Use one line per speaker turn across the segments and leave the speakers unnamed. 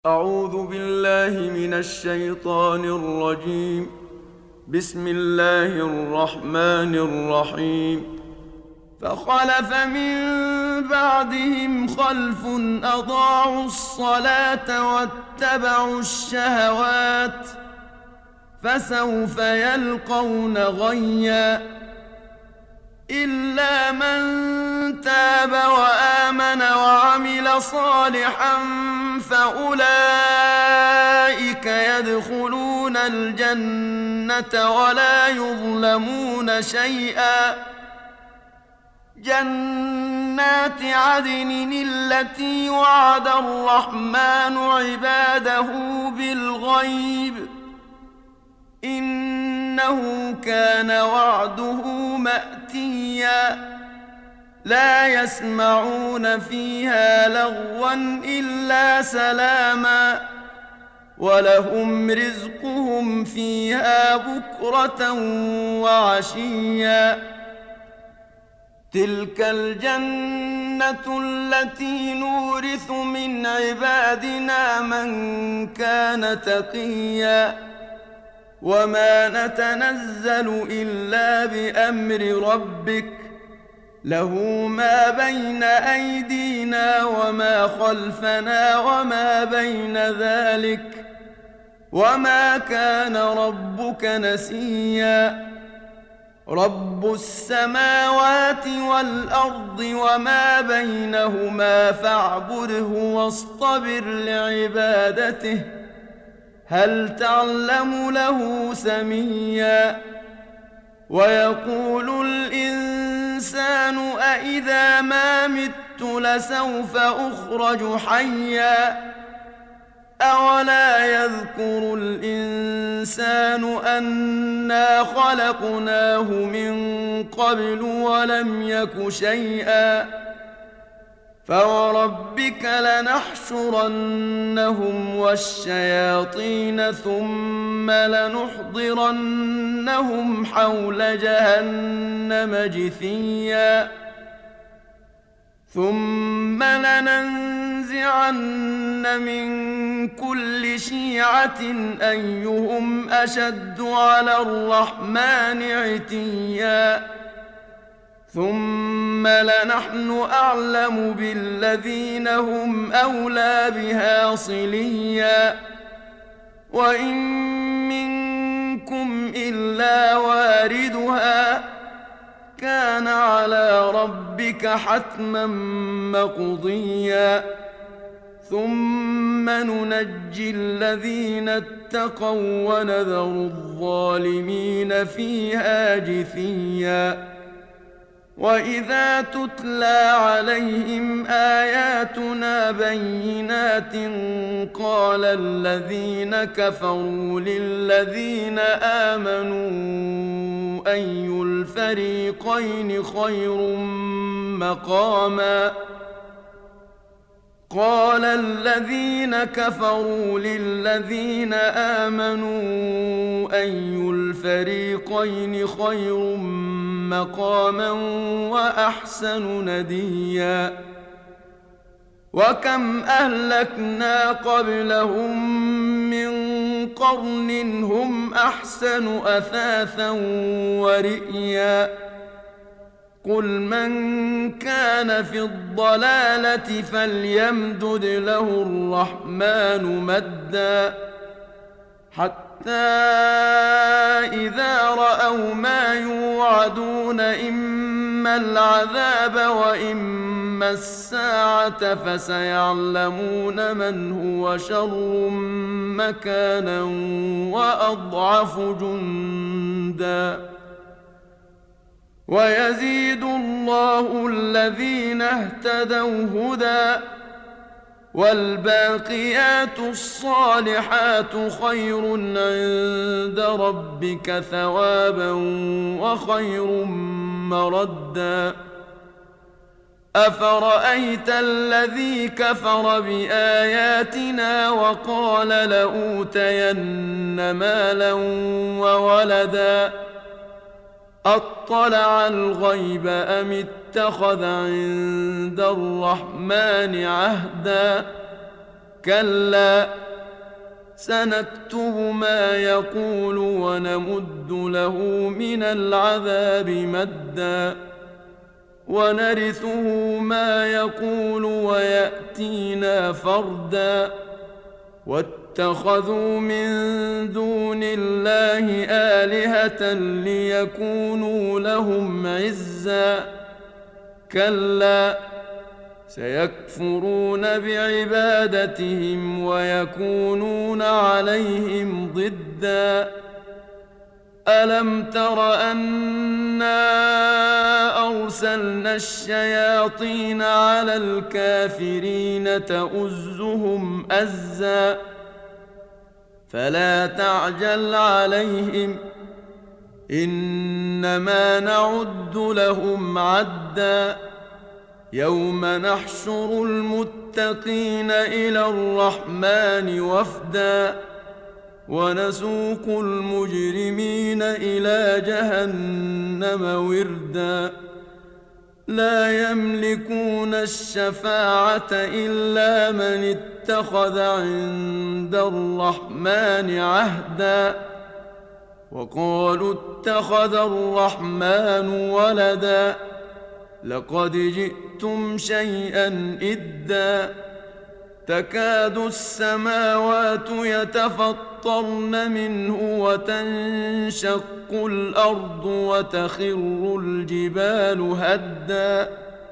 أعوذ بالله من الشيطان الرجيم. بسم الله الرحمن الرحيم. فخلف من بعدهم خلف أضاعوا الصلاة واتبعوا الشهوات فسوف يلقون غيا إلا من تاب وآمن وعمل صالحا فأولئك يدخلون الجنة ولا يظلمون شيئا. جنات عدن التي وعد الرحمن عباده بالغيب إنه كان وعده مأتيا. لا يسمعون فيها لغوا إلا سلاما ولهم رزقهم فيها بكرة وعشيا. تلك الجنة التي نورث من عبادنا من كان تقيا. وما نتنزل إلا بأمر ربك له ما بين أيدينا وما خلفنا وما بين ذلك وما كان ربك نسيا. رب السماوات والأرض وما بينهما فاعبده واصطبر لعبادته هل تعلم له سميا. ويقول الإنسان أإذا ما مت لسوف أخرج حيا أولا يذكر الإنسان أنا خلقناه من قبل ولم يك شيئا. فوربك لنحشرنهم والشياطين ثم لنحضرنهم حول جهنم جثيا. ثم لننزعن من كل شيعة أيهم أشد على الرحمن عتيا. ثم لنحن أعلم بالذين هم أولى بها صليا. وإن منكم إلا واردها كان على ربك حتما مقضيا. ثم ننجي الذين اتقوا ونذر الظالمين فيها جثيا. وإذا تتلى عليهم آياتنا بينات قال الذين كفروا للذين آمنوا أي الفريقين خير مقاما. قال الذين كفروا للذين آمنوا أي الفريقين خير مقاما وأحسن نديا. وكم أهلكنا قبلهم من قرن هم أحسن أثاثا ورئيا. قل من كان في الضلالة فليمدد له الرحمن مدا حتى إذا رأوا ما يوعدون إما العذاب وإما الساعة فسيعلمون من هو شر مكانا وأضعف جندا. ويزيد الله الذين اهتدوا هدى والباقيات الصالحات خير عند ربك ثوابا وخير مردا. أفرأيت الذي كفر بآياتنا وقال لأوتين مالا وولدا أطلع الغيب أم اتخذ عند الرحمن عهدا كلا سنكتب ما يقول ونمد له من العذاب مدا ونرثه ما يقول ويأتينا فردا واتخذوا من دون الله آلهة ليكونوا لهم عزا كلا سيكفرون بعبادتهم ويكونون عليهم ضدا ألم تر أنا أرسلنا الشياطين على الكافرين تؤزهم أزا فلا تعجل عليهم إنما نعد لهم عدا يوم نحشر المتقين إلى الرحمن وفدا ونسوق المجرمين إلى جهنم وردا لا يملكون الشفاعة إلا من اتخذ عند الرحمن عهدا وقالوا اتخذ الرحمن ولدا لقد جئتم شيئا إدا تكاد السماوات يتفطرن منه وتنشق الأرض وتخر الجبال هدا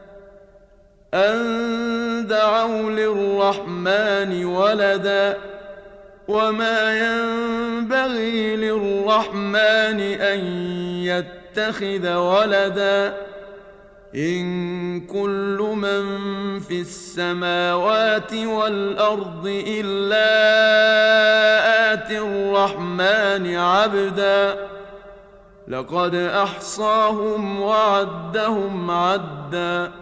أن دعوا للرحمن ولدا وما ينبغي للرحمن أن يتخذ ولدا إن كل من في السماوات والأرض إلا آتي الرحمن عبدا لقد أحصاهم وعدهم عدا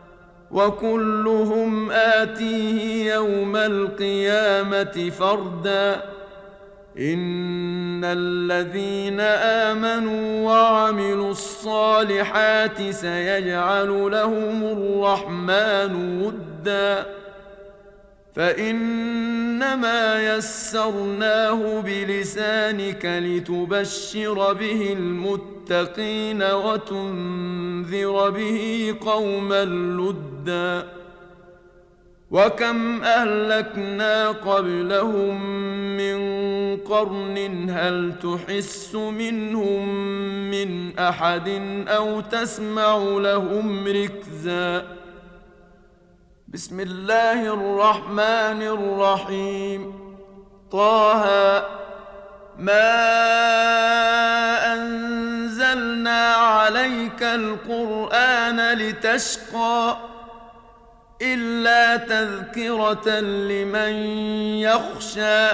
وكلهم آتيه يوم القيامة فردا إن الذين آمنوا وعملوا الصالحات سيجعل لهم الرحمن ودا فإنما يسرناه بلسانك لتبشر به المتقين وتنذر به قوما لدا وكم أهلكنا قبلهم من قرن هل تحس منهم من أحد أو تسمع لهم ركزا بسم الله الرحمن الرحيم طه ما أنزلنا عليك القرآن لتشقى إلا تذكرة لمن يخشى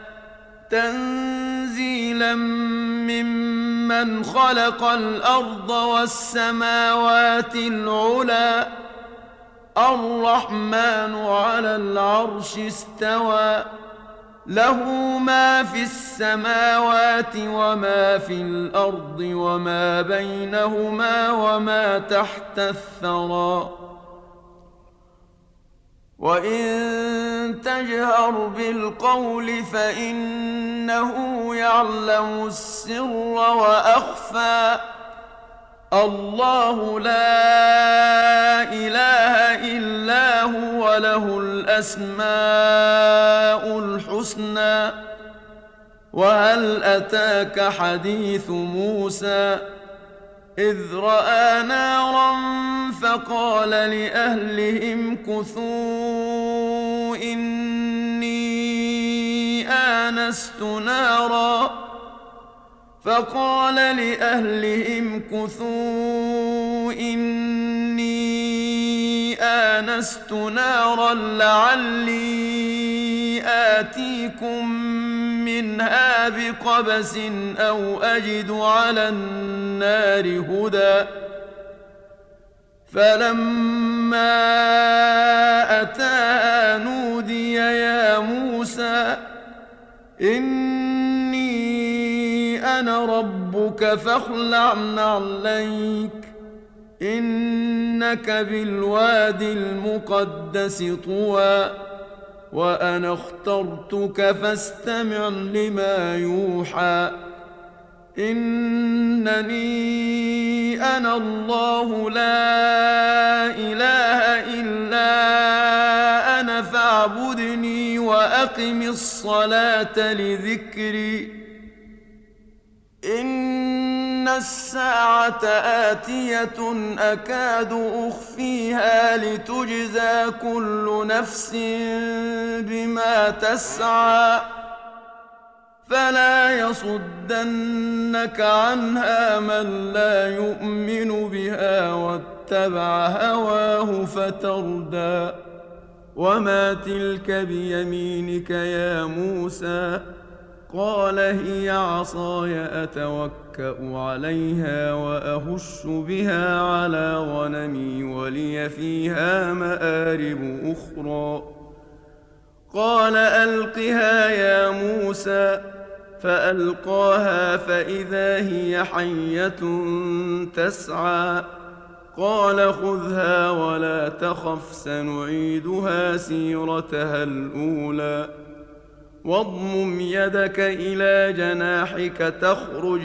تنزيلا ممن خلق الأرض والسماوات العلى الرحمن على العرش استوى له ما في السماوات وما في الأرض وما بينهما وما تحت الثرى وإن تجهر بالقول فإنه يعلم السر وأخفى الله لا إله إلا هو له الأسماء الحسنى وهل أتاك حديث موسى إذ رأى نارا فقال لأهلهم كثوا إني آنست نارا لعلي آتيكم منها بقبس أو أجد على النار هدى فلما أتاها نودي يا موسى إني أنا ربك فاخلع نعليك إنك بالوادي المقدس طوى وأنا اخترتك فاستمع لما يوحى إنني أنا الله لا إله إلا أنا فاعبدني وأقم الصلاة لذكري إن الساعة آتية أكاد أخفيها لتجزى كل نفس بما تسعى فلا يصدنك عنها من لا يؤمن بها واتبع هواه فتردى وما تلك بيمينك يا موسى قال هي عصاي أتوكأ عليها وأهش بها على غنمي ولي فيها مآرب أخرى قال ألقها يا موسى فألقاها فإذا هي حية تسعى قال خذها ولا تخف سنعيدها سيرتها الأولى واضمم يدك إلى جناحك تخرج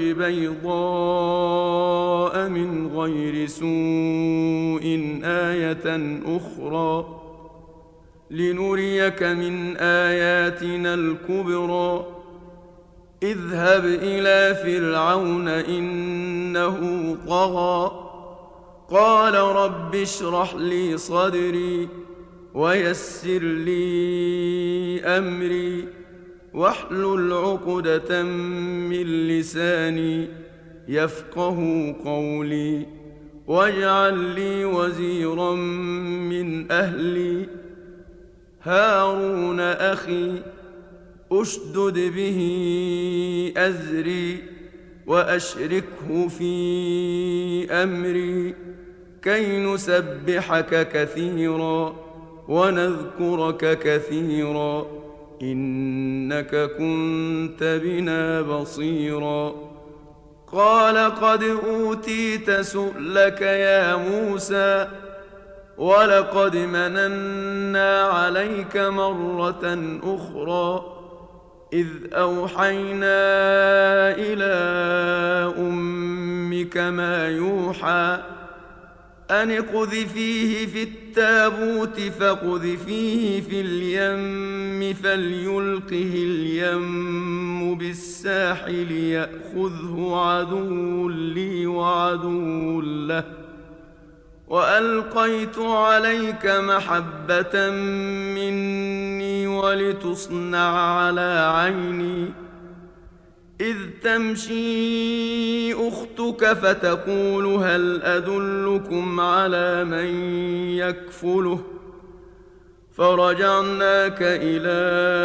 بيضاء من غير سوء آية أخرى لنريك من آياتنا الكبرى اذهب إلى فرعون إنه طغى قال رب اشرح لي صدري ويسر لي أمري واحلل عقدة من لساني يفقه قولي واجعل لي وزيرا من أهلي هارون أخي أشدد به أزري وأشركه في أمري كي نسبحك كثيرا ونذكرك كثيرا إنك كنت بنا بصيرا قال قد أوتيت سؤلك يا موسى ولقد مننا عليك مرة أخرى إذ أوحينا إلى أمك ما يوحى أن اقذفيه في التابوت فاقذفيه في اليم فليلقه اليم بالساحل يأخذه عدو لي وعدو له وألقيت عليك محبة مني ولتصنع على عيني إذ تمشي أختك فتقول هل أدلكم على من يكفله فرجعناك إلى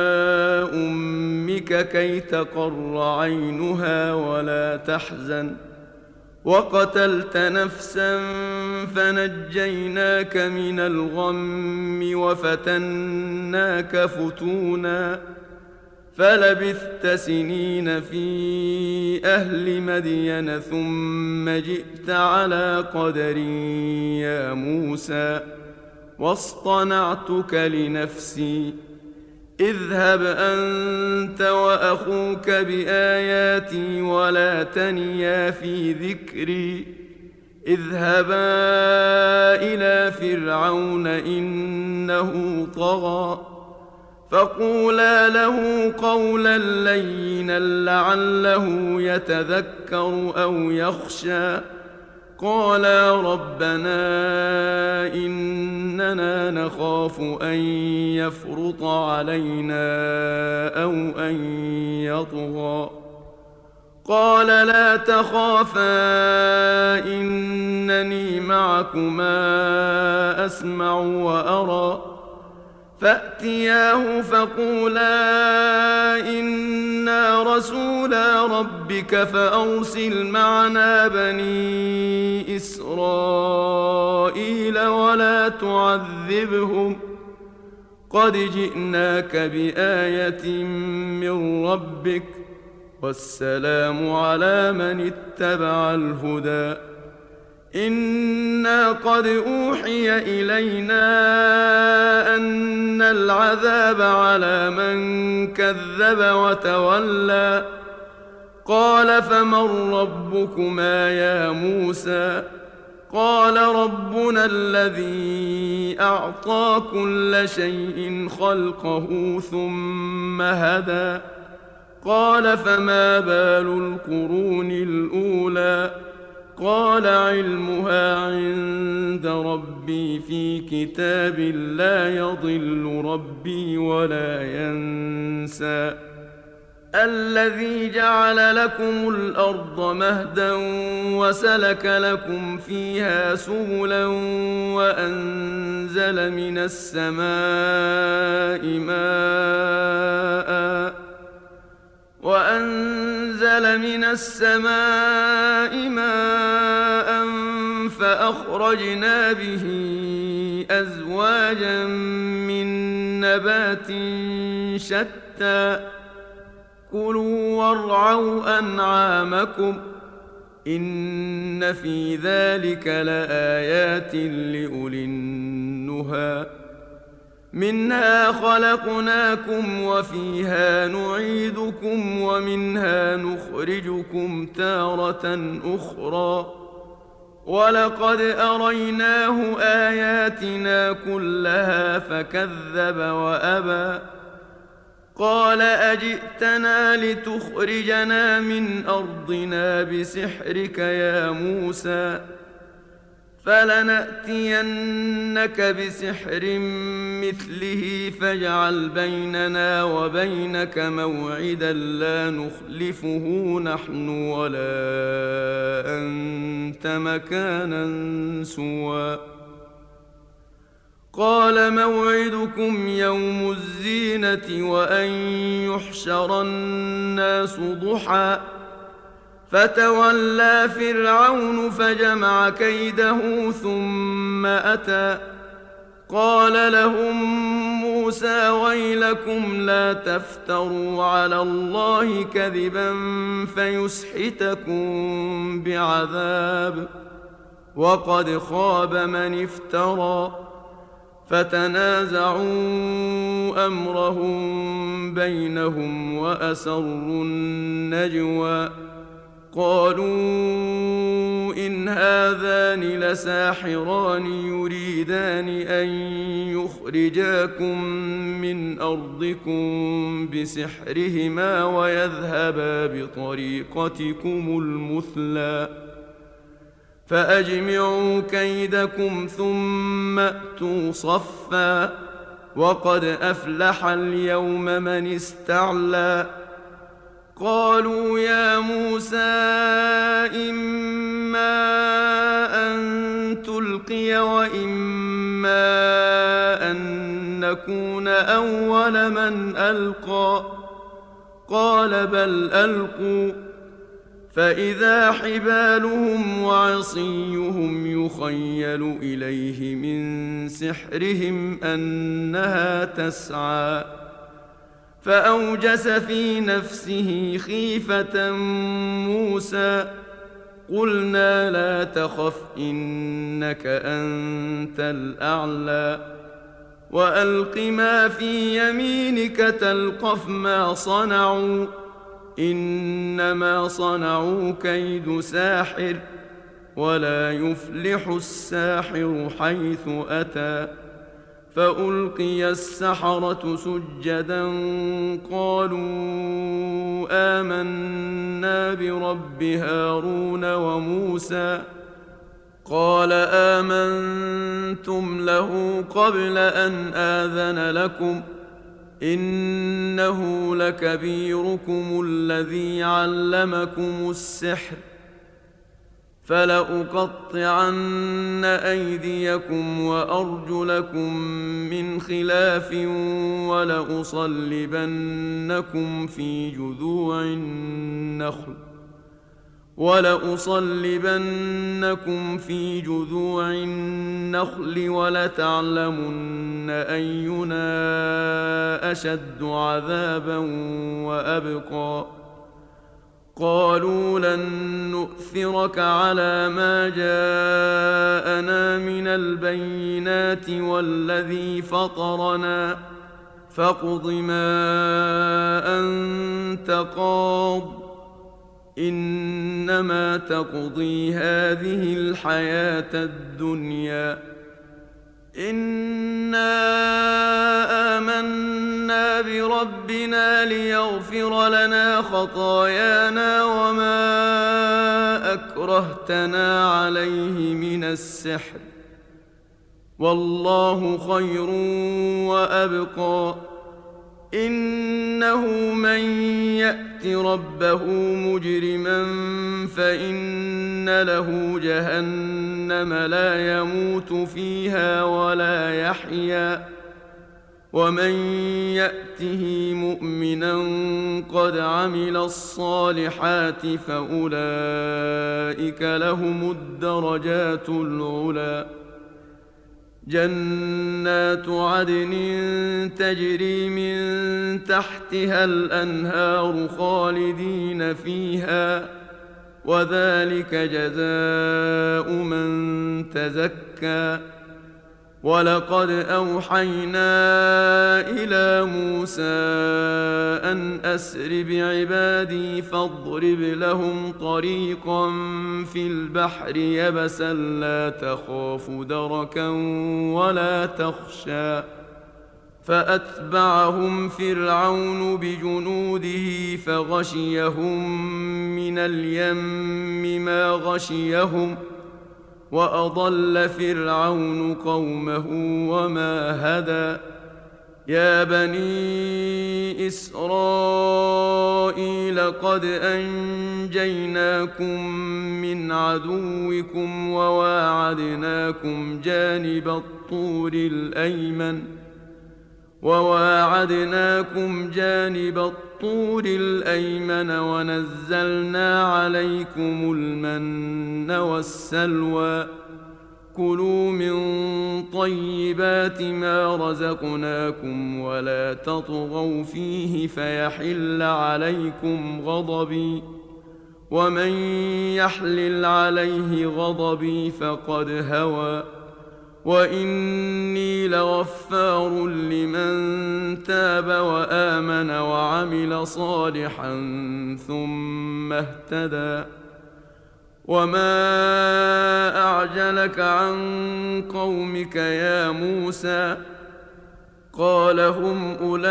أمك كي تقر عينها ولا تحزن وقتلت نفسا فنجيناك من الغم وفتناك فتونا فلبثت سنين في أهل مدين ثم جئت على قدر يا موسى واصطنعتك لنفسي اذهب أنت وأخوك بآياتي ولا تنيا في ذكري اذهبا إلى فرعون إنه طغى فقولا له قولا لينا لعله يتذكر أو يخشى قالا ربنا إننا نخاف أن يفرط علينا أو أن يطغى قال لا تخافا إنني معكما أسمع وأرى فأتياه فقولا إنا رسولا ربك فأرسل معنا بني إسرائيل ولا تعذبهم قد جئناك بآية من ربك والسلام على من اتبع الهدى إنا قد أوحي إلينا أن العذاب على من كذب وتولى قال فمن ربكما يا موسى قال ربنا الذي أعطى كل شيء خلقه ثم هدى قال فما بال القرون الأولى قال علمها عند ربي في كتاب لا يضل ربي ولا ينسى الذي جعل لكم الأرض مهدا وسلك لكم فيها سبلا وأنزل من السماء ماء فأخرجنا به أزواجا من نبات شتى كلوا وارعوا أنعامكم إن في ذلك لآيات لأولي النهى منها خلقناكم وفيها نعيدكم ومنها نخرجكم تارة أخرى ولقد أريناه آياتنا كلها فكذب وأبى قال أجئتنا لتخرجنا من أرضنا بسحرك يا موسى فلنأتينك بسحر مثله فاجعل بيننا وبينك موعدا لا نخلفه نحن ولا أنت مكانا سوى قال موعدكم يوم الزينة وأن يحشر الناس ضحى فتولى فرعون فجمع كيده ثم أتى قال لهم موسى ويلكم لا تفتروا على الله كذبا فيسحتكم بعذاب وقد خاب من افترى فتنازعوا أمرهم بينهم وأسروا النجوى قالوا إن هذان لساحران يريدان أن يخرجاكم من أرضكم بسحرهما ويذهبا بطريقتكم المثلى فأجمعوا كيدكم ثم أتوا صفا وقد أفلح اليوم من استعلى قالوا يا موسى إما أن تلقي وإما أن نكون أول من ألقى قال بل ألقوا فإذا حبالهم وعصيهم يخيل إليه من سحرهم أنها تسعى فأوجس في نفسه خيفة موسى قلنا لا تخف إنك أنت الأعلى وألق ما في يمينك تلقف ما صنعوا إنما صنعوا كيد ساحر ولا يفلح الساحر حيث أتى فألقي السحرة سجدا قالوا آمنا برب هارون وموسى قال آمنتم له قبل أن آذن لكم إنه لكبيركم الذي علمكم السحر فلأقطعن أيديكم وأرجلكم من خلاف ولأصلبنكم في جذوع النخل ولتعلمن أينا أشد عذابا وأبقى قالوا لن نؤثرك على ما جاءنا من البينات والذي فطرنا فاقض ما أنت قاض إنما تقضي هذه الحياة الدنيا إنا آمنا بربنا ليغفر لنا خطايانا وما أكرهتنا عليه من السحر والله خير وأبقى إنه من يأت ربه مجرما فإن له جهنم لا يموت فيها ولا يحيا ومن يأته مؤمنا قد عمل الصالحات فأولئك لهم الدرجات العلى جنات عدن تجري من تحتها الأنهار خالدين فيها وذلك جزاء من تزكى ولقد أوحينا إلى موسى أن أسر بعبادي فاضرب لهم طريقا في البحر يبسا لا تخاف دركا ولا تخشى فأتبعهم فرعون بجنوده فغشيهم من اليم ما غشيهم وأضل فرعون قومه وما هدى يا بني إسرائيل قد أنجيناكم من عدوكم وواعدناكم جانب الطور الأيمن ونزلنا عليكم المن والسلوى كلوا من طيبات ما رزقناكم ولا تطغوا فيه فيحل عليكم غضبي ومن يحلل عليه غضبي فقد هوى وإني لغفار لمن تاب وآمن وعمل صالحا ثم اهتدى وما أعجلك عن قومك يا موسى قال هم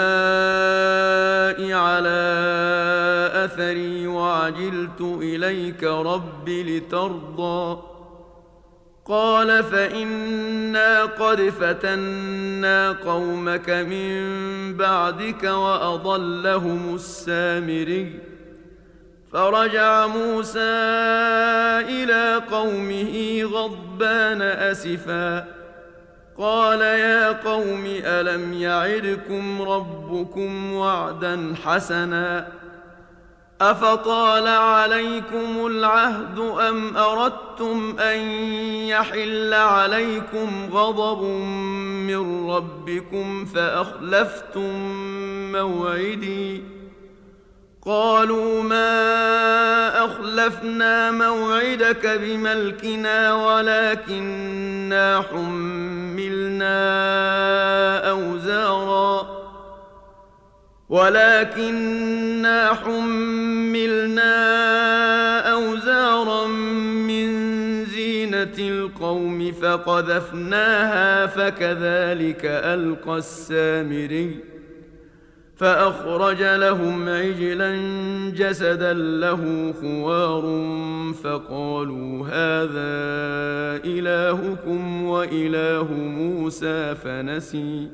أولئك على أثري وعجلت إليك رب لترضى قال فإنا قد فتنا قومك من بعدك وأضلهم السامري فرجع موسى إلى قومه غضبان أسفا قال يا قوم ألم يعدكم ربكم وعدا حسنا أفطال عليكم العهد أم أردتم أن يحل عليكم غضب من ربكم فأخلفتم موعدي قالوا ما أخلفنا موعدك بملكنا ولكننا حملنا أوزارا من زينة القوم فقذفناها فكذلك ألقى السامري فأخرج لهم عجلا جسدا له خوار فقالوا هذا إلهكم وإله موسى فنسي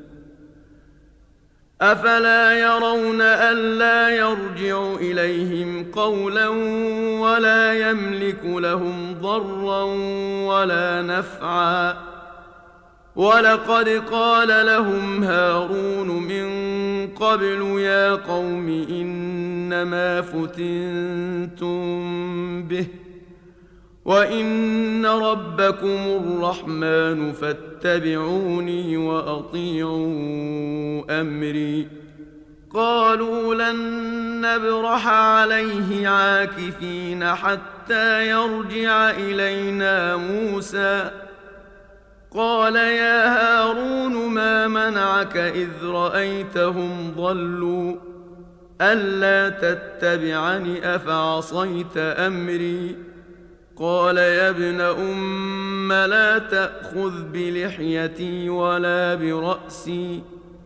أفلا يرون ألا يرجع إليهم قولا ولا يملك لهم ضرا ولا نفعا ولقد قال لهم هارون من قبل يا قوم إنما فتنتم به وإن ربكم الرحمن فاتبعوني وأطيعوا أمري قالوا لن نبرح عليه عاكفين حتى يرجع إلينا موسى. قال يا هارون ما منعك إذ رأيتهم ضلوا ألا تتبعني أفعصيت أمري. قال يا ابن أم لا تأخذ بلحيتي ولا برأسي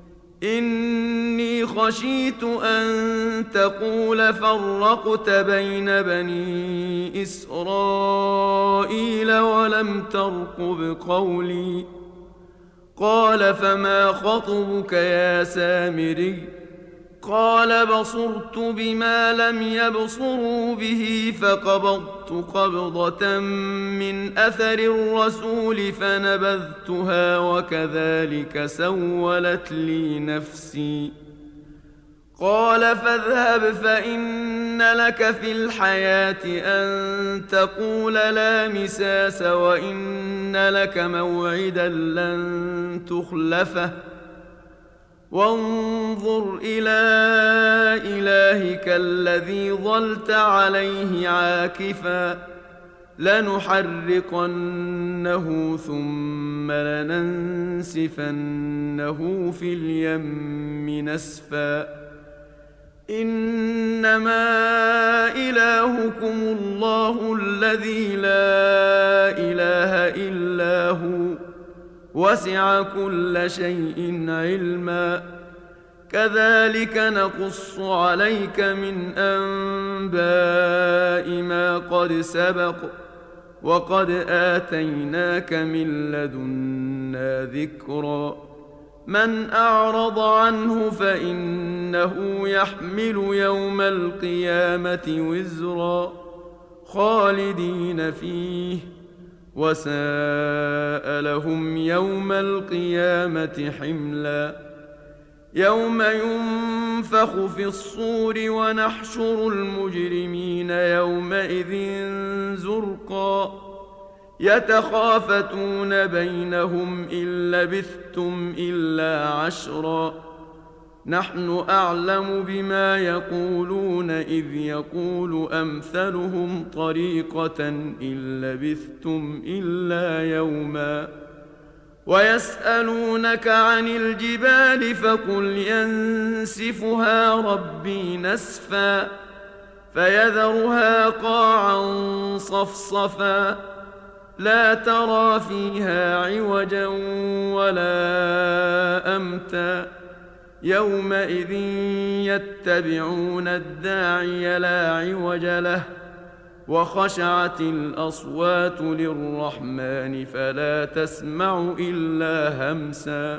إني خشيت أن تقول فرقت بين بني إسرائيل ولم ترقب قولي. قال فما خطبك يا سامري؟ قال بصرت بما لم يبصروا به فقبضت قبضة من أثر الرسول فنبذتها وكذلك سولت لي نفسي. قال فاذهب فإن لك في الحياة أن تقول لا مساس وإن لك موعدا لن تخلفه وانظر إلى إلهك الذي ظلت عليه عاكفا لنحرقنه ثم لننسفنه في اليم نسفا. إنما إلهكم الله الذي لا إله إلا هو وسع كل شيء علما. كذلك نقص عليك من أنباء ما قد سبق وقد آتيناك من لدنا ذكرا. من أعرض عنه فإنه يحمل يوم القيامة وزرا خالدين فيه وساء لهم يوم القيامة حملا. يوم ينفخ في الصور ونحشر المجرمين يومئذ زرقا يتخافتون بينهم إن لبثتم إلا عشرا نحن أعلم بما يقولون إذ يقول أمثلهم طريقة إن لبثتم إلا يوما. ويسألونك عن الجبال فقل ينسفها ربي نسفا فيذرها قاعا صفصفا لا ترى فيها عوجا ولا أمتا. يومئذ يتبعون الداعي لا عوج له وخشعت الأصوات للرحمن فلا تسمع إلا همسا.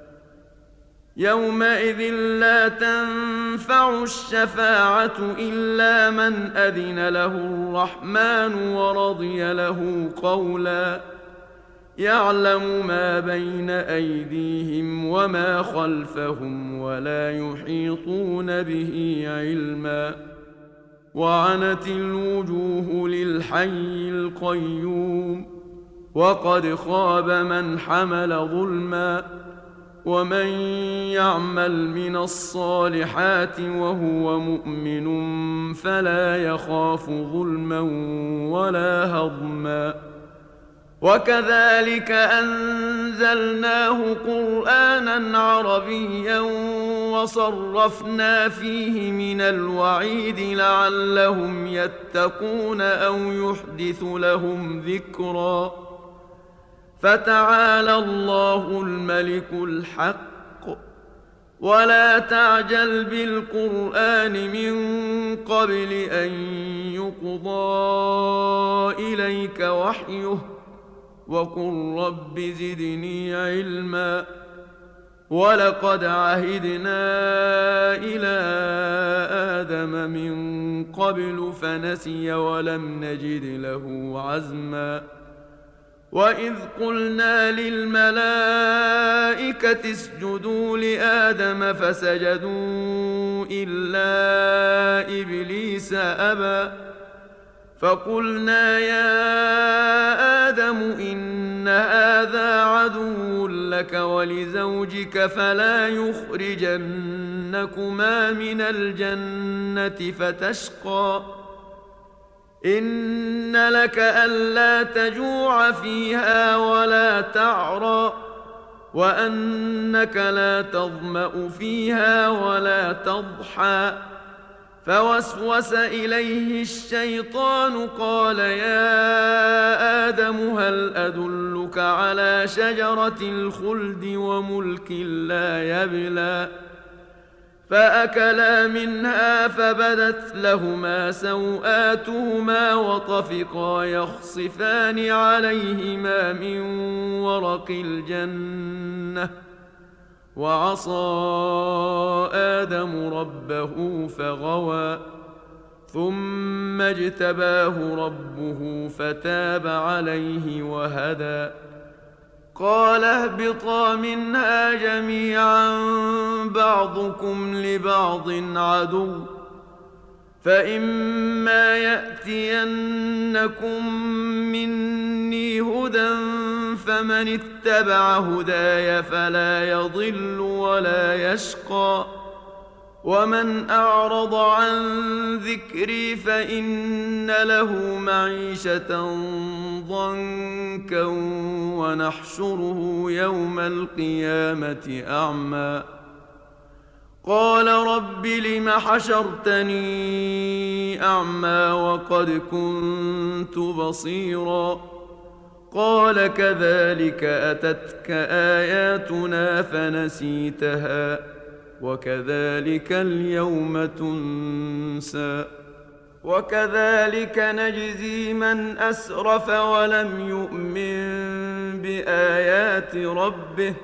يومئذ لا تنفع الشفاعة إلا من أذن له الرحمن ورضي له قولا. يعلم ما بين أيديهم وما خلفهم ولا يحيطون به علما. وعنت الوجوه للحي القيوم وقد خاب من حمل ظلما. ومن يعمل من الصالحات وهو مؤمن فلا يخاف ظلما ولا هضما. وكذلك أنزلناه قرآنا عربيا وصرفنا فيه من الوعيد لعلهم يتقون أو يحدث لهم ذكرا. فتعالى الله الملك الحق ولا تعجل بالقرآن من قبل أن يقضى إليك وحيه وقل رب زدني علما. ولقد عهدنا إلى آدم من قبل فنسي ولم نجد له عزما. وإذ قلنا للملائكة اسجدوا لآدم فسجدوا إلا إبليس أبى فقلنا يا آدم إن هذا عدو لك ولزوجك فلا يخرجنكما لنخرجنكما من الجنة فتشقى إن لك ألا تجوع فيها ولا تعرى وأنك لا تظمأ فيها ولا تضحى فوسوس إليه الشيطان قال يا آدم هل أدلك على شجرة الخلد وملك لا يبلى فأكلا منها فبدت لهما سوآتهما وطفقا يخصفان عليهما من ورق الجنة وعصى آدم ربه فغوى ثم اجتباه ربه فتاب عليه وهدى قال اهبطا منها جميعا بعضكم لبعض عدو فإما يأتينكم مني هدى فمن اتبع هداي فلا يضل ولا يشقى ومن أعرض عن ذكري فإن له معيشة ضنكا ونحشره يوم القيامة أعمى قال رب لم حشرتني أعمى وقد كنت بصيرا قال كذلك أتتك آياتنا فنسيتها وكذلك اليوم تنسى وكذلك نجزي من أسرف ولم يؤمن بآيات ربه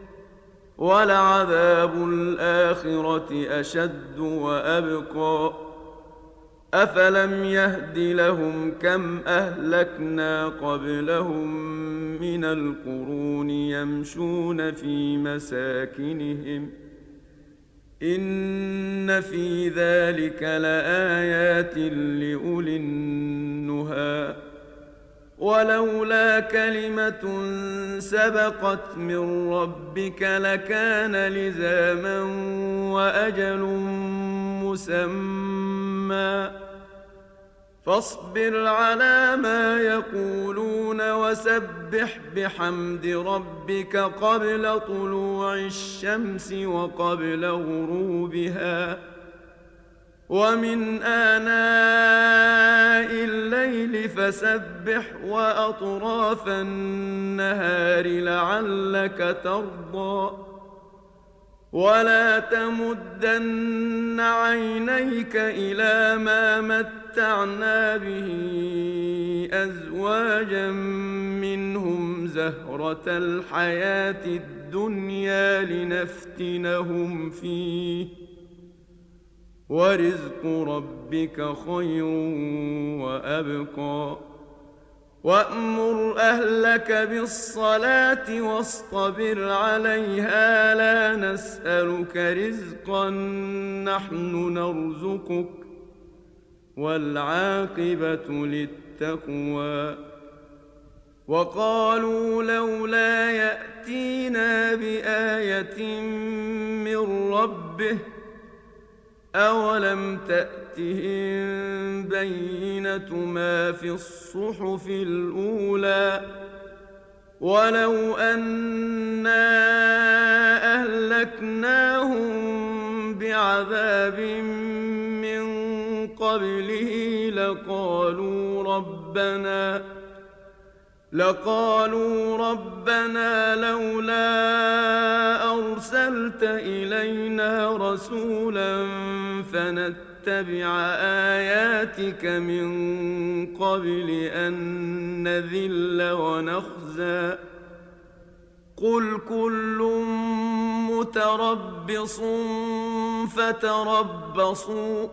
ولعذاب الآخرة أشد وأبقى أفلم يهد لهم كم أهلكنا قبلهم من القرون يمشون في مساكنهم إن في ذلك لآيات لأولي النهى ولولا كلمة سبقت من ربك لكان لزاما وأجل مسمى فاصبر على ما يقولون وسبح بحمد ربك قبل طلوع الشمس وقبل غروبها ومن آناء الليل فسبح وأطراف النهار لعلك ترضى ولا تمدن عينيك إلى ما متعنا به أزواجا منهم زهرة الحياة الدنيا لنفتنهم فيه ورزق ربك خير وأبقى وأمر أهلك بالصلاة واصطبر عليها لا نسألك رزقا نحن نرزقك والعاقبة للتقوى وقالوا لولا يأتينا بآية من ربه أولم تأتهم بينة ما في الصحف الأولى ولو أنا أهلكناهم بعذاب من قبله لقالوا ربنا لولا أرسلت إلينا رسولا فنتبع آياتك من قبل أن نذل ونخزى قل كل متربص فتربصوا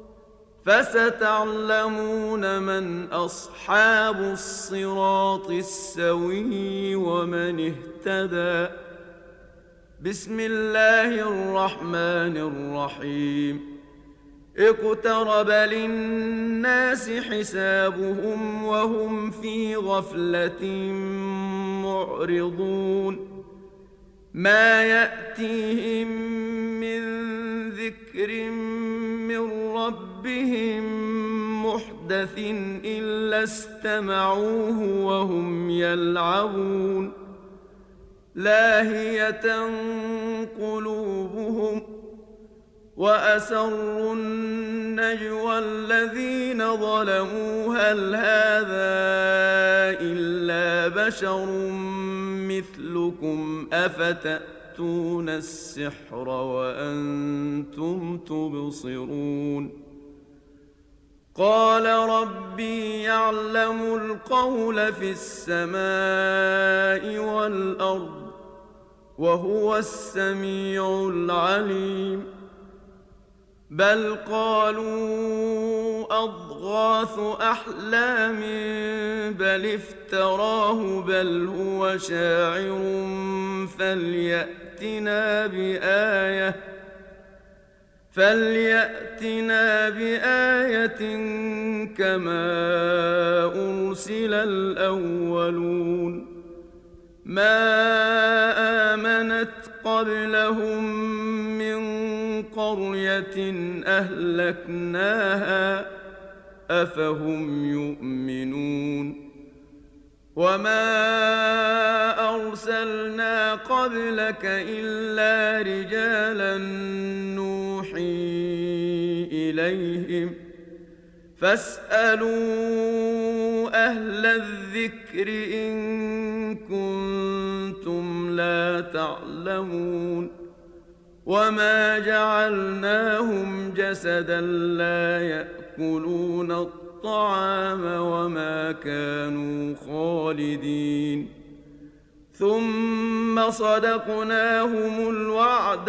فستعلمون من أصحاب الصراط السوي ومن اهتدى بسم الله الرحمن الرحيم اقترب للناس حسابهم وهم في غفلة معرضون ما يأتيهم من ذكر من ربهم محدث إلا استمعوه وهم يلعبون لاهية قلوبهم وأسروا النجوى الذين ظلموا هل هذا إلا بشر مثلكم أفتأتون السحر وأنتم تبصرون قال ربي يعلم القول في السماء والأرض وهو السميع العليم بل قالوا أضغاث أحلام بل افتراه بل هو شاعر فليأتنا بآية كما أرسل الأولون ما آمنت قبلهم من قرية أهلكناها أفهم يؤمنون وما أرسلنا قبلك إلا رجالا نوحي إليهم فاسألوا أهل الذكر إن كنتم لا تعلمون وما جعلناهم جسدا لا يأكلون الطعام وما كانوا خالدين ثم صدقناهم الوعد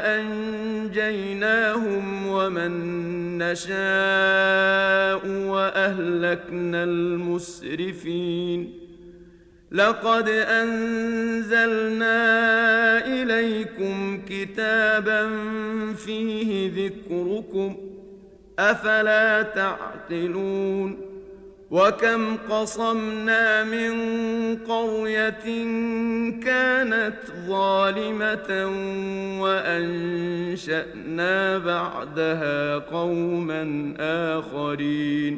فأنجيناهم ومن نشاء وأهلكنا المسرفين لقد أنزلنا إليكم كتابا فيه ذكركم أفلا تعقلون وكم قصمنا من قرية كانت ظالمة وأنشأنا بعدها قوما آخرين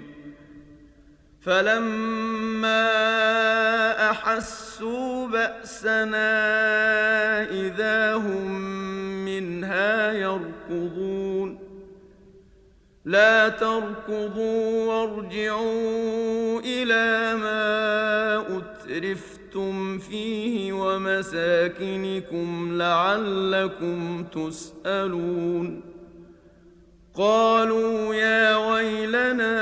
فلما أحسوا بأسنا إذا هم منها يركضون لا تركضوا وارجعوا إلى ما أترفتم فيه ومساكنكم لعلكم تسألون قالوا يا ويلنا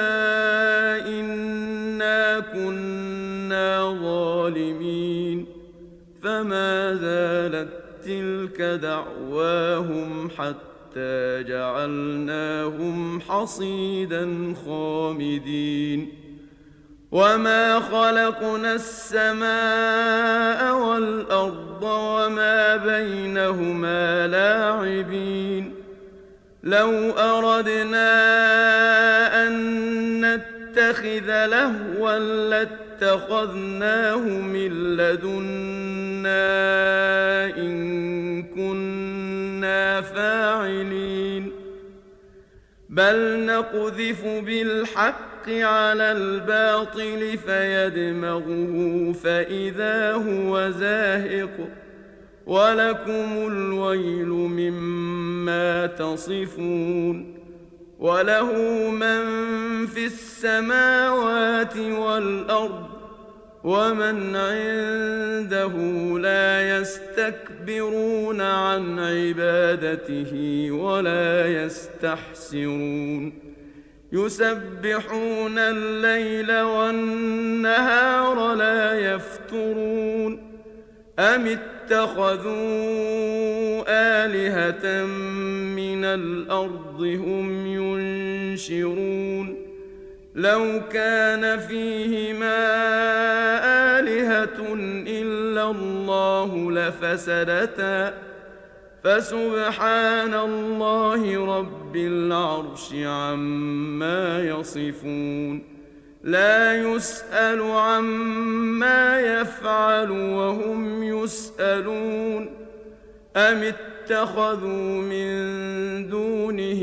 إنا كنا ظالمين فما زالت تلك دعواهم حتى جعلناهم حصيدا خامدين وما خلقنا السماء والأرض وما بينهما لاعبين لو أردنا أن نتخذ لهوا لاتخذناه من لدنا إن كنا فاعلين بل نقذف بالحق على الباطل فيدمغه فإذا هو زاهق ولكم الويل مما تصفون وله من في السماوات والأرض ومن عنده لا يستكبرون عن عبادته ولا يستحسرون يسبحون الليل والنهار لا يفترون أم اتخذوا آلهة من الأرض هم ينشرون لو كان فيهما آلهة إلا الله لفسدتا فسبحان الله رب العرش عما يصفون لا يسأل عما يفعل وهم يسألون أم اتخذوا من دونه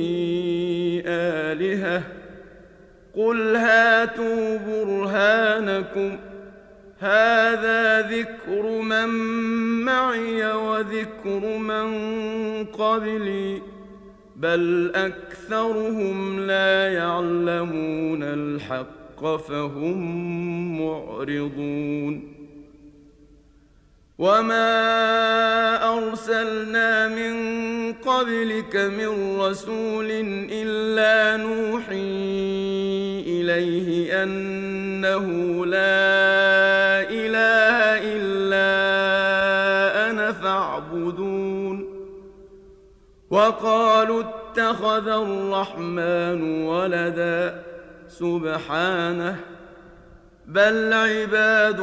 آلهة قل هاتوا برهانكم هذا ذكر من معي وذكر من قبلي بل أكثرهم لا يعلمون الحق فهم معرضون وما أرسلنا من قبلك من رسول إلا نوحي إليه أنه لا إله إلا أنا فاعبدون وقالوا اتخذ الرحمن ولدا سبحانه بل عباد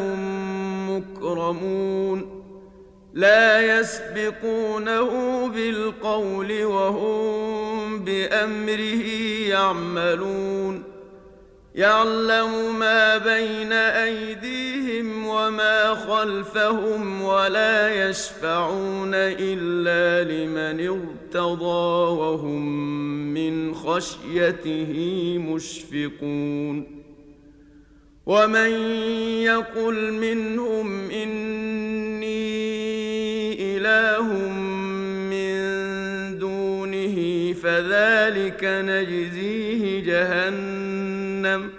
مكرمون لا يسبقونه بالقول وهم بأمره يعملون يعلم ما بين أيديهم وما خلفهم ولا يشفعون إلا لمن ارتضى وهم من خشيته مشفقون ومن يقل منهم إني إله من دونه فذلك نجزيه جهنم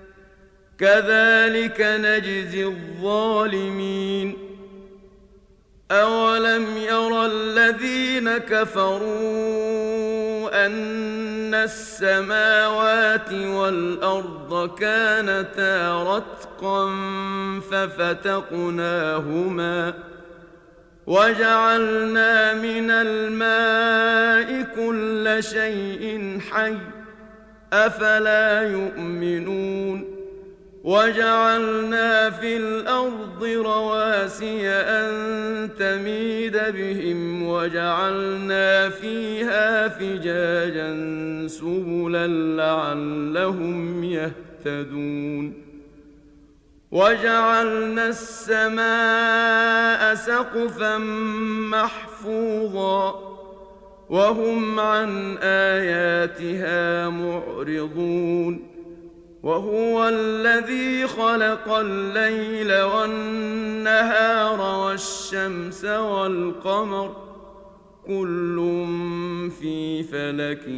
كذلك نجزي الظالمين أولم يرى الذين كفروا أن السماوات والأرض كانتا رتقا ففتقناهما وجعلنا من الماء كل شيء حي أفلا يؤمنون وجعلنا في الأرض رواسي أن تميد بهم وجعلنا فيها فجاجا سبلا لعلهم يهتدون وجعلنا السماء سقفا محفوظا وهم عن آياتها معرضون وهو الذي خلق الليل والنهار والشمس والقمر كل في فلك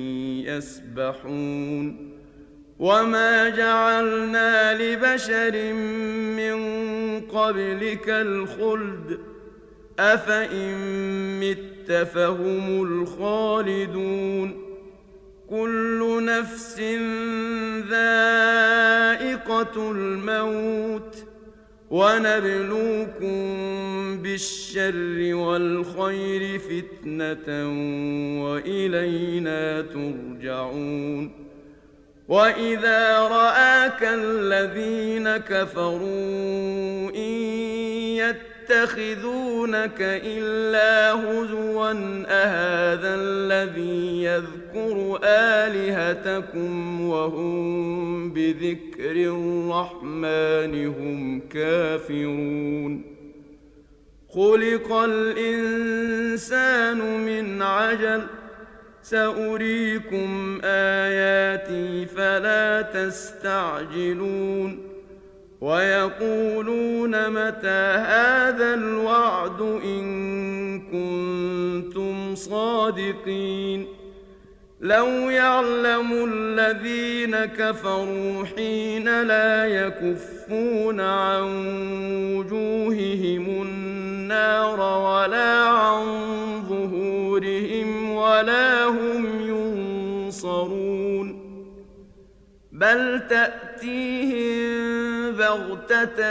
يسبحون وما جعلنا لبشر من قبلك الخلد أفإن مت فهم الخالدون كل نفس ذائقة الموت ونبلوكم بالشر والخير فتنة وإلينا ترجعون وإذا رآك الذين كفروا إن يتخذونك إلا هزوا أهذا الذي يذكر آلهتكم وهم بذكر الرحمن هم كافرون خلق الإنسان من عجل سأريكم آياتي فلا تستعجلون ويقولون متى هذا الوعد إن كنتم صادقين لو يعلم الذين كفروا حين لا يكفون عن وجوههم النار ولا عن ظهورهم ولا هم ينصرون بل تأتيهم بغتة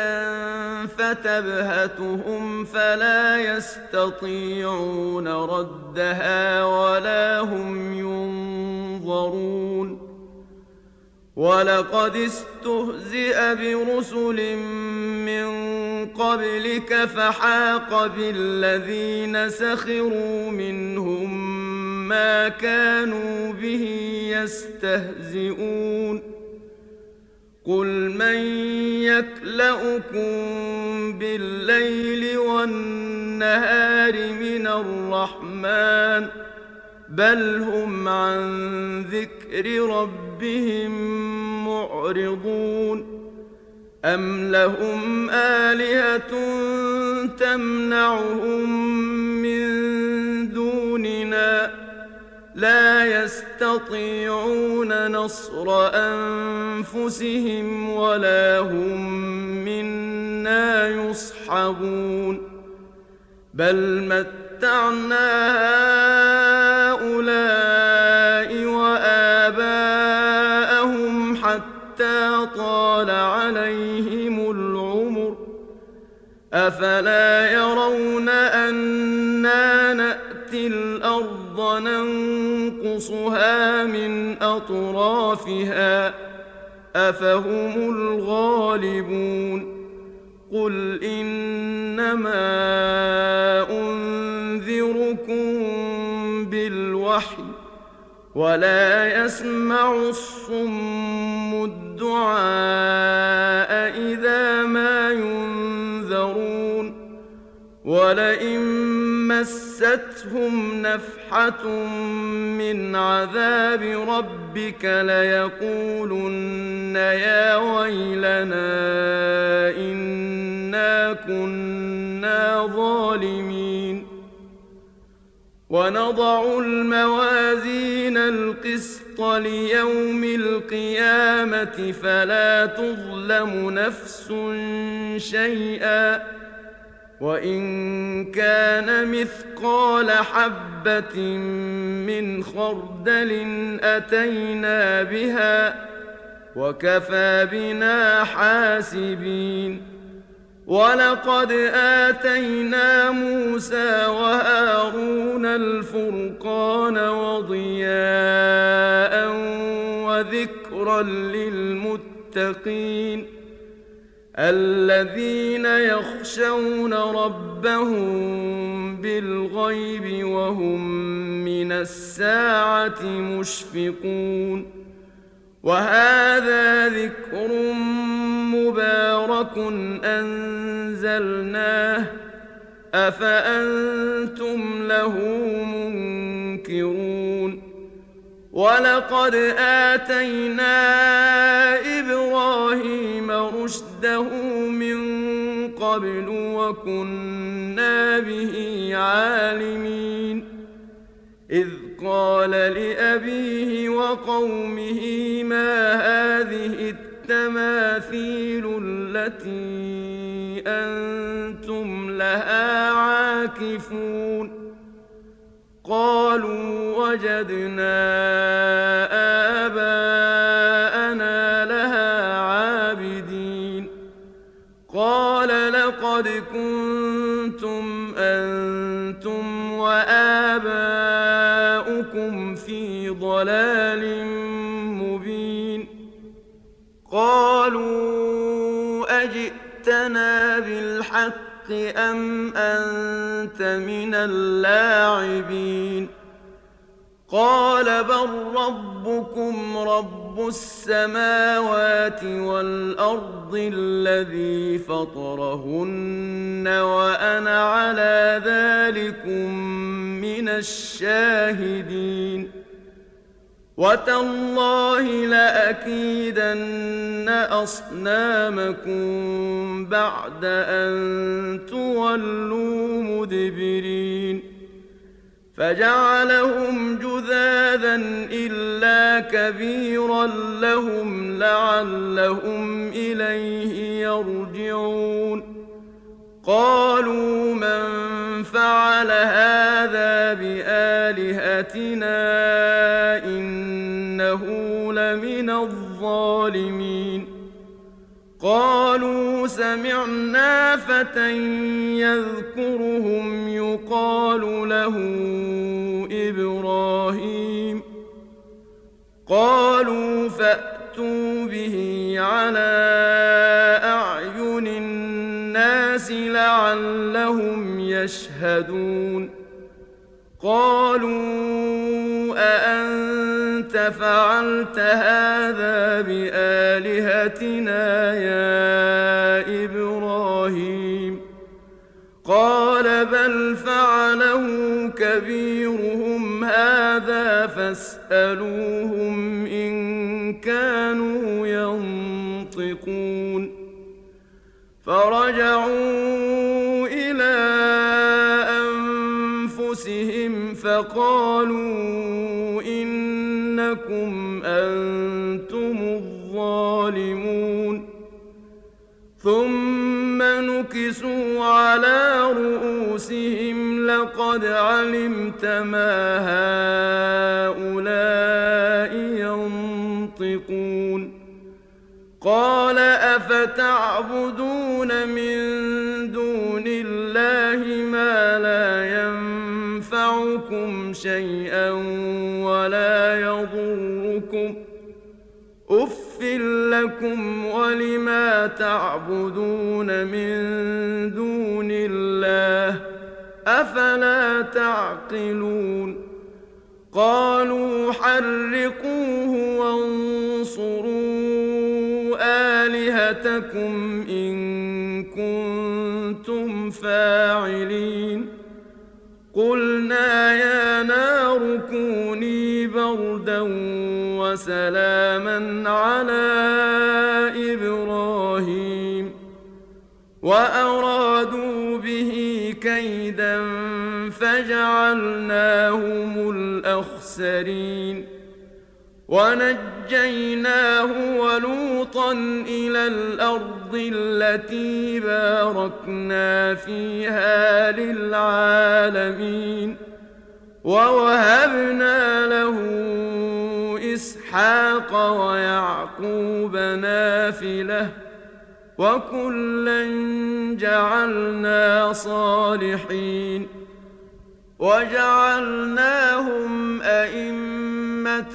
فتبهتهم فلا يستطيعون ردها ولا هم ينظرون ولقد استهزئ برسل من قبلك فحاق بالذين سخروا منهم ما كانوا به يستهزئون قل من يكلؤكم بالليل والنهار من الرحمن الرحمن بل هم عن ذكر ربهم معرضون أم لهم آلهة تمنعهم من دوننا لا يستطيعون نصر أنفسهم ولا هم منا يصحبون بل متعنا هؤلاء وآباءهم حتى طال عليهم العمر أفلا يرون أنا نأتي الأرض ننقصها من أطرافها أفهم الغالبون قل إنما أنذركم بالوحي ولا يسمع الصم الدعاء إذا ما ينذرون ولئن مستهم نفحة من عذاب ربك ليقولن يا ويلنا إنا كنا ظالمين ونضع الموازين القسط ليوم القيامة فلا تظلم نفس شيئا وإن كان مثقال حبة من خردل أتينا بها وكفى بنا حاسبين ولقد آتينا موسى وهارون الفرقان وضياء وذكرا للمتقين الذين يخشون ربهم بالغيب وهم من الساعة مشفقون وهذا ذكر مبارك أنزلناه أفأنتم له منكرون ولقد آتينا إبراهيم رشده من قبل وكنا به عالمين إذ قال لأبيه وقومه ما هذه التماثيل التي أنتم لها عاكفون قالوا وجدنا آباءنا لها عابدين قال لقد كنتم أنتم وآباؤكم في ضلال مبين قالوا أجئتنا بالحق أم أنت من اللاعبين قال بل ربكم رب السماوات والأرض الذي فطرهن وأنا على ذلكم من الشاهدين وتالله لأكيدن أصنامكم بعد أن تولوا مدبرين فجعلهم جذاذا إلا كبيرا لهم لعلهم إليه يرجعون قالوا من فعل هذا بآلهتنا إنه لمن الظالمين قالوا سمعنا فتى يذكرهم يقال له إبراهيم قالوا فأتوا به على أعين الناس لعلهم يشهدون قالوا أأنت فعلت هذا بآلهتنا يا إبراهيم قال بل فعله كبيرهم هذا فاسألوهم إن كانوا ينطقون فرجعوا إلى أنفسهم فقالوا إنكم أنتم الظالمون ثم نكسوا على رؤوسهم لقد علمت ما هؤلاء ينطقون قال أفتعبدون من دون الله ما لا ينفعكم شيئا ولا يضركم أف لكم ولما تعبدون من دون الله أفلا تعقلون قالوا حرقوه وانصروا آلهتكم إن كنتم فاعلين قلنا يا نار كوني بردا وسلاما على إبراهيم وأرادوا به كيدا فجعلناهم الأخسرين ونجيناه ولوطا إلى الأرض التي باركنا فيها للعالمين ووهبنا له إسحاق ويعقوب نافلة وكلا جعلنا صالحين وجعلناهم أئمة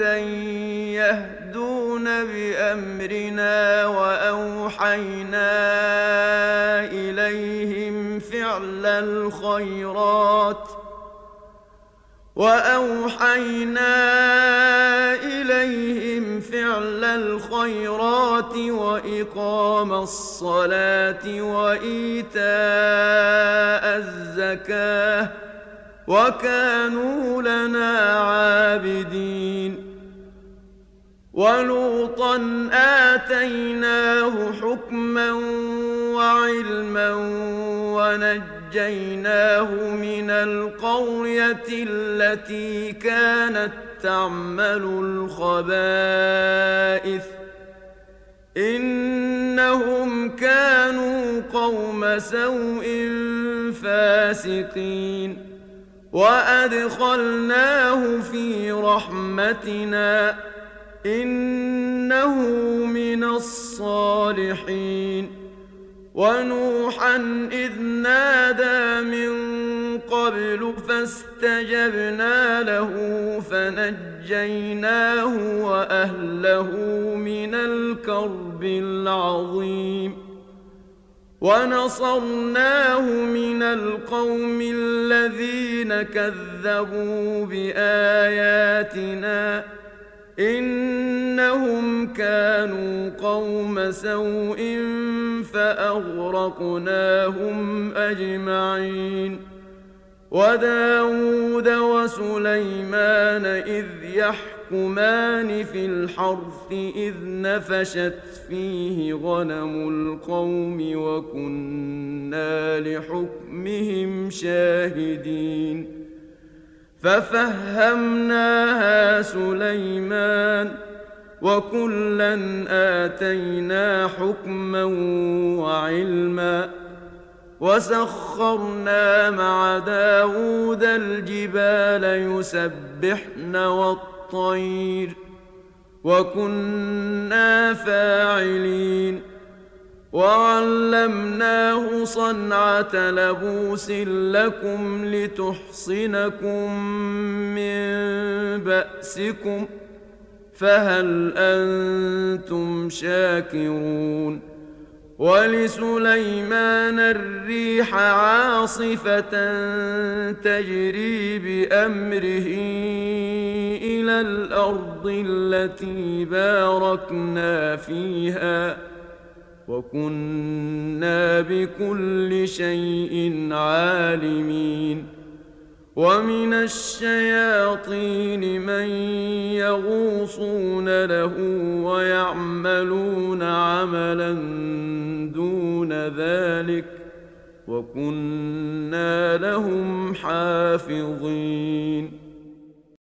يهدون بأمرنا وأوحينا إليهم فعل الخيرات وإقام الصلاة وإيتاء الزكاة وكانوا لنا عابدين ولوطا آتيناه حكما وعلما ونجيناه من القرية التي كانت تعمل الخبائث إنهم كانوا قوم سوء فاسقين وأدخلناه في رحمتنا إنه من الصالحين ونوحا إذ نادى من قبل فاستجبنا له فنجيناه وأهله من الكرب العظيم ونصرناه من القوم الذين كذبوا بآياتنا إنهم كانوا قوم سوء فأغرقناهم أجمعين وداود وسليمان إذ يحكمان في الحرث إذ نفشت فيه غنم القوم وكنا لحكمهم شاهدين ففهمناها سليمان وكلا آتينا حكما وعلما وسخرنا مع داود الجبال يسبحن والطير وكنا فاعلين وعلمناه صنعة لبوس لكم لتحصنكم من بأسكم فهل أنتم شاكرون ولسليمان الريح عاصفة تجري بأمره إلى الأرض التي باركنا فيها وكنا بكل شيء عالمين. ومن الشياطين من يغوصون له ويعملون عملا دون ذلك وكنا لهم حافظين.